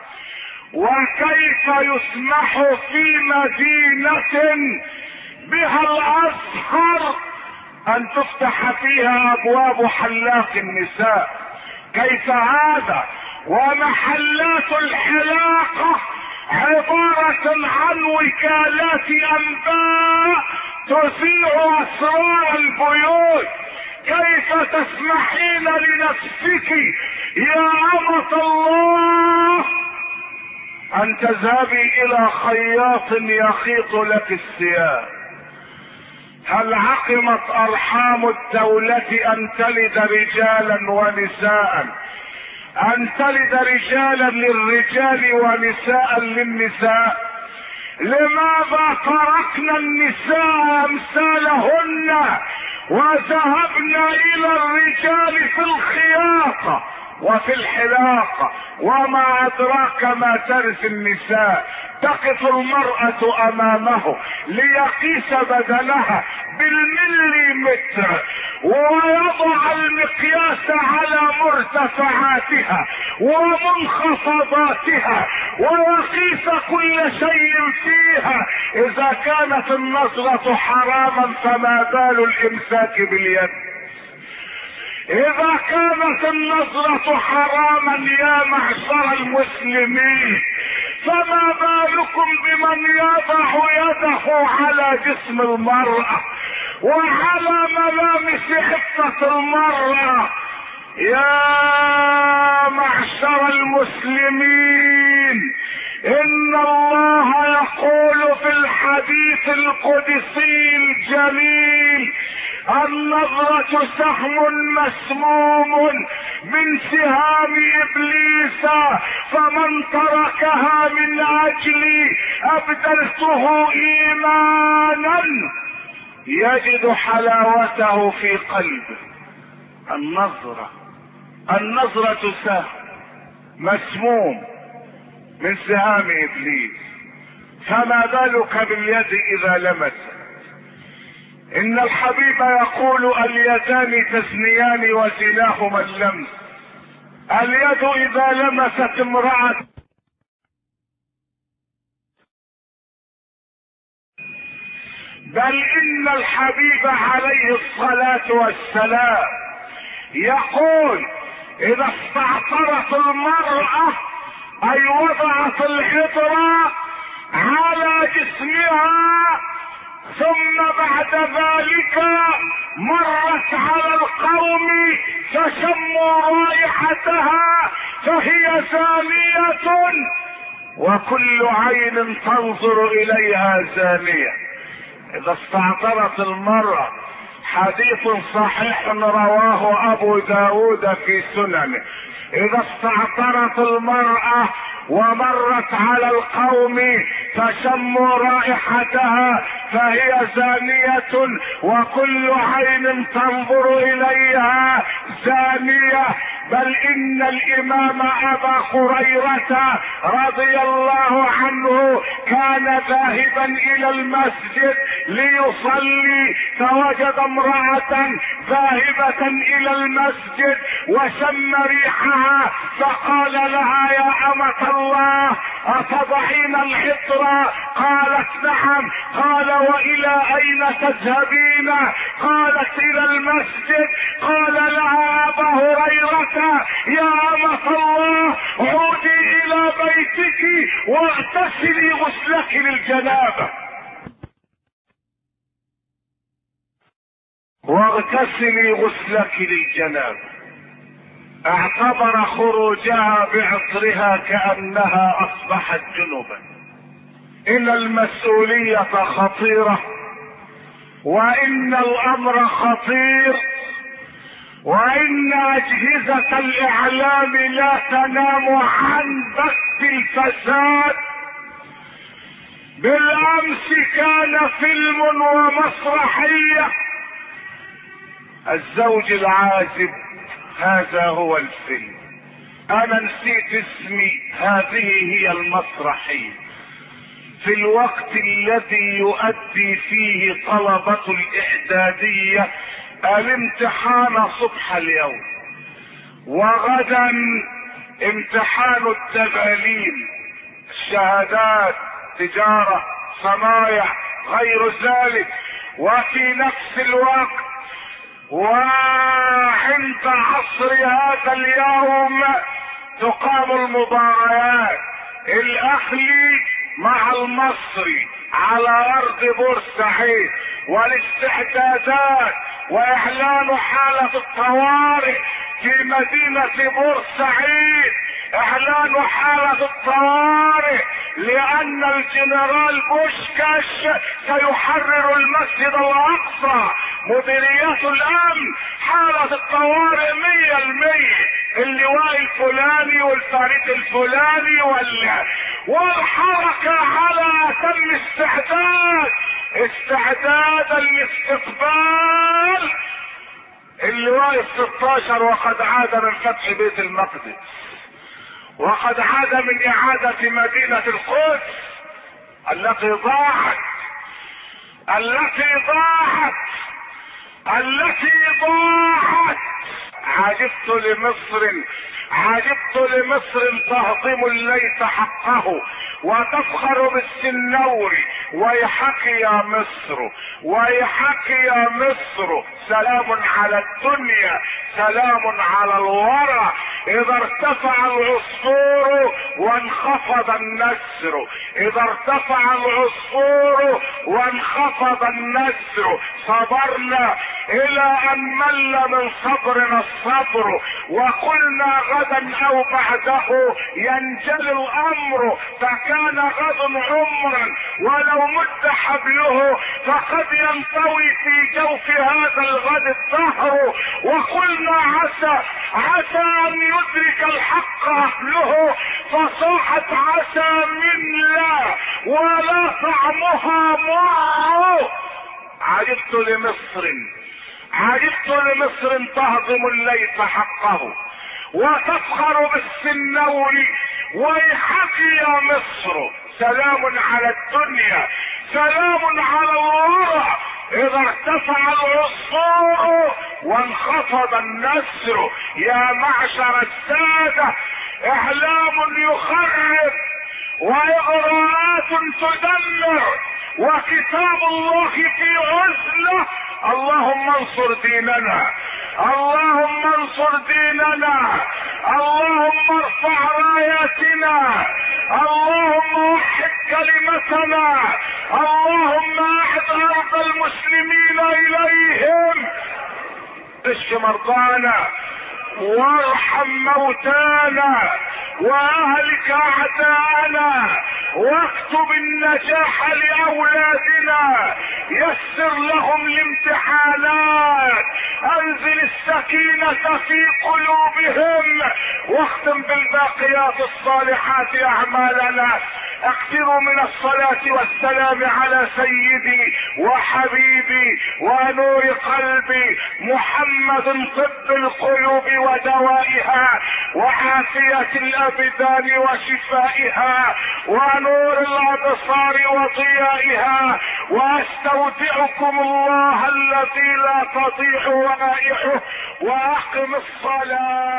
وكيف يسمح في مدينة بها الازهر ان تفتح فيها ابواب حلاق النساء. كيف هذا ومحلات الحلاقة عبارة عن وكالات انباء تذيع اسرار البيوت؟ كيف تسمحين لنفسك يا أمة الله ان تذهبي الى خياط يخيط لك الثياب؟ هل عقمت ارحام الدولة ان تلد رجالا ونساء، ان تلد رجالا للرجال ونساء للنساء؟ لماذا تركنا النساء امثالهن وذهبنا الى الرجال في الخياطة وفي الحلاقة؟ وما ادراك ما ترث النساء. تقف المرأة امامه ليقيس بدنها بالمليمتر ويضع المقياس على مرتفعاتها ومنخفضاتها ويقيس كل شيء فيها. اذا كانت النظرة حراما فما بال الامساك باليد؟ اذا كانت النظرة حراما يا معشر المسلمين فما بالكم بمن يضع يده على جسم المرأة وعلى ملامس حفة المرأة؟ يا معشر المسلمين، ان الله يقول في الحديث القدسي الجميل: النظرة سهم مسموم من سهام ابليس، فمن تركها من اجلي ابدلته ايمانا يجد حلاوته في قلبه. النظرة سهم مسموم من سهام ابليس، فما بالك باليد اذا لمست؟ ان الحبيب يقول: اليدان تزنيان وزناهما اللمس. اليد اذا لمست امرأة بل ان الحبيب عليه الصلاة والسلام يقول: اذا استعطرت المرأة اي وضعت العطر على جسمها ثم بعد ذلك مرت على القوم فشموا رائحتها فهي زانية، وكل عين تنظر اليها زانية. اذا استعطرت المرأة، حديث صحيح رواه ابو داود في سننه، اذا استعطرت المرأة ومرت على القوم فشموا رائحتها فهي زانية، وكل عين تنظر اليها زانية. بل ان الامام ابا هريرة رضي الله عنه كان ذاهبا الى المسجد ليصلي، فوجد امرأة ذاهبة الى المسجد وشم ريحها، فقال لها: يا امة الله اتضعين العطر؟ قالت: نعم. قال: والى اين تذهبين؟ قالت: الى المسجد. قال لها ابا هريرة: يا امة الله عودي الى بيتك واغتسلي غسلك للجنابة. واغتسلي غسلك للجنابة. اعتبر خروجها بعطرها كأنها اصبحت جنبا. ان المسؤولية خطيرة، وان الامر خطير، وان اجهزة الاعلام لا تنام عن بث الفساد. بالامس كان فيلم ومسرحية الزوج العازب، هذا هو الفيلم. انا نسيت اسمي. هذه هي المسرحية. في الوقت الذي يؤدي فيه طلبة الاعدادية الامتحان صبح اليوم، وغدا امتحان التباليل، الشهادات، تجارة، صنايع، غير ذلك. وفي نفس الوقت وعند عصر هذا اليوم تقام المباريات، الاهلي مع المصري على ارض بورسعيد، والاستعدادات واعلان حالة الطوارئ في مدينة بورسعيد، اعلان حالة الطوارئ لان الجنرال بوشكاش سيحرر المسجد الاقصى. مديريات الامن حالة الطوارئ 100%، اللواء الفلاني والفريق الفلاني والحركة على اتم استعدادا لاستقبال اللواء 16، وقد عاد من فتح بيت المقدس، وقد عاد من اعادة مدينة القدس التي ضاعت. عجبت لمصر تهضم الليث حقه وتفخر بالسنور. ويحك يا مصر، سلام على الدنيا، سلام على الورى. اذا ارتفع العصفور وانخفض النسر صبرنا الى ان مل من صبرنا الصبر، وقلنا غدا او بعده ينجلي الامر، فكان غد عمرا ولو مد حبله فقد ينطوي في جوف هذا الغد الدهر. وقلنا عسى ان يدرك الحق اهله، فصاحت عسى من لا ولا طعمها مر. عجبت لمصر تهضم الليث حقه وتفخر بالسنور. ويحك يا مصر، سلام على الدنيا، سلام على الورى. اذا ارتفع العصفور وانخفض النسر. يا معشر السادة، اعلام يخرب واغراءات تدمر وكتاب الله في عزلة. اللهم انصر ديننا، اللهم ارفع راياتنا، اللهم وحد كلمتنا، اللهم اعد ارض المسلمين اليهم. اشف مرضانا وارحم موتانا واهلك اعداءنا، واكتب النجاح لاولادنا، يسر لهم الامتحانات، انزل السكينة في قلوبهم، واختم بالباقيات الصالحات اعمالنا. اكثروا من الصلاة والسلام على سيدي وحبيبي ونور قلبي محمد، طب القلوب ودوائها وعافية الابدان وشفائها ونور الابصار وضيائها. واستودعكم الله الذي لا تضيع ودائعه، واقم الصلاة.